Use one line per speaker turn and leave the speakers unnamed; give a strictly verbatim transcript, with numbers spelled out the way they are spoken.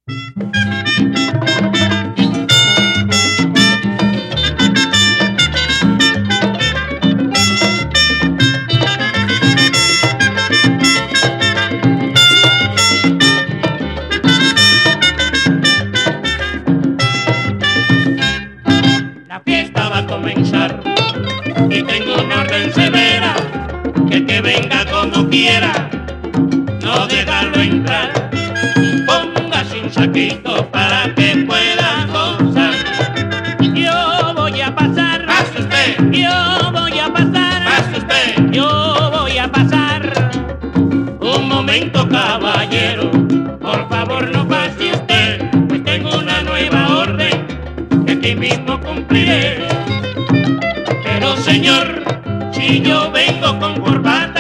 La fiesta va a comenzar y tengo una orden severa, que el que venga como quiera, no dejarlo entrar. Póngase un saquito para que pueda gozar. Yo voy a pasar,
¡Pase usted!
yo voy a pasar,
¡Pase usted!
yo voy a pasar. Un momento, caballero, por favor no pase usted, pues tengo una nueva orden que aquí mismo cumpliré. Pero señor, si yo vengo con corbata